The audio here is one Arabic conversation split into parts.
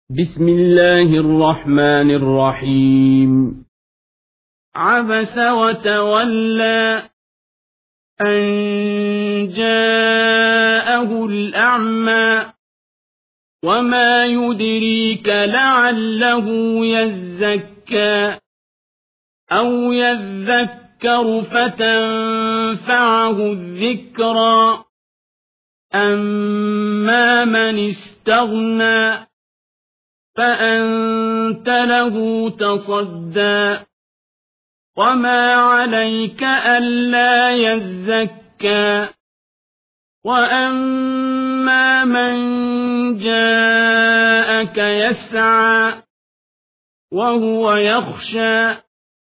بسم الله الرحمن الرحيم. عبس وتولى أن جاءه الأعمى وما يدريك لعله يزكى أو يذكر فتنفعه الذكرى أما من استغنى فأنت له تصدى وما عليك ألا يزكى وأما من جاءك يسعى وهو يخشى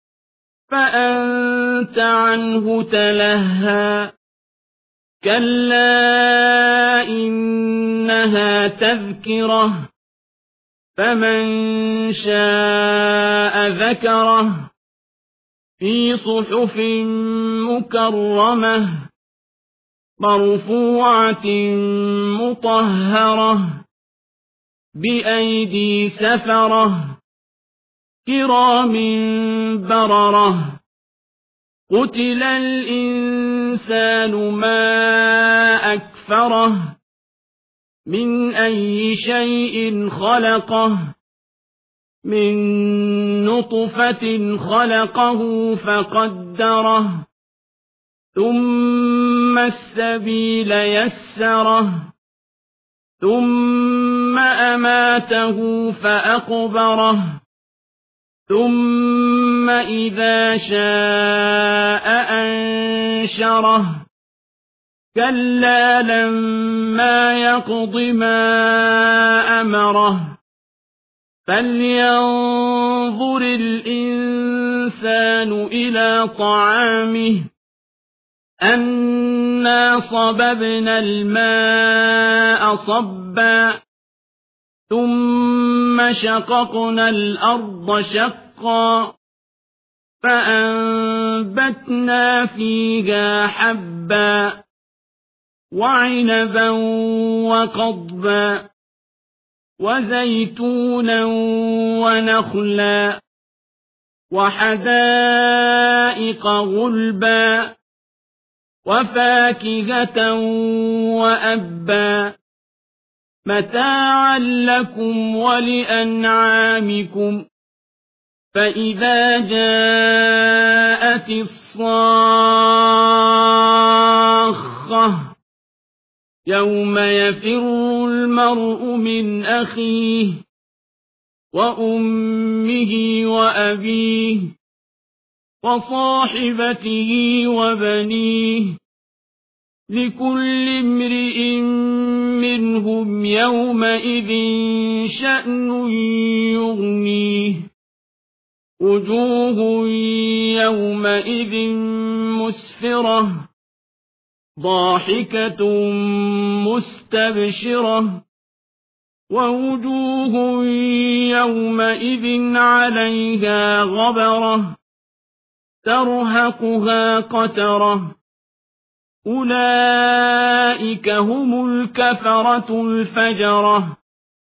فأنت عنه تلهى كلا إنها تذكرة فمن شاء ذكره في صحف مكرمة مرفوعة مطهرة بأيدي سفرة كرام بررة قتل الإنسان ما أكفره من أي شيء خلقه من نطفة خلقه فقدره ثم السبيل يسره ثم أماته فأقبره ثم إذا شاء أنشره كلا لما يقض ما أمره فلينظر الإنسان إلى طعامه أنا صببنا الماء صبا ثم شققنا الأرض شقا فأنبتنا فيها حبا وعنبا وقضبا وزيتونا ونخلا وحدائق غلبا وفاكهة وأبا متاعا لكم ولأنعامكم فإذا جاءت الصاخة يوم يفر المرء من أخيه وأمه وأبيه وصاحبته وبنيه لكل امرئ منهم يومئذ شأن يغنيه وجوه يومئذ مسفرة ضاحكة مستبشرة ووجوه يومئذ عليها غبرة ترهقها قترة أولئك هم الكفرة الفجرة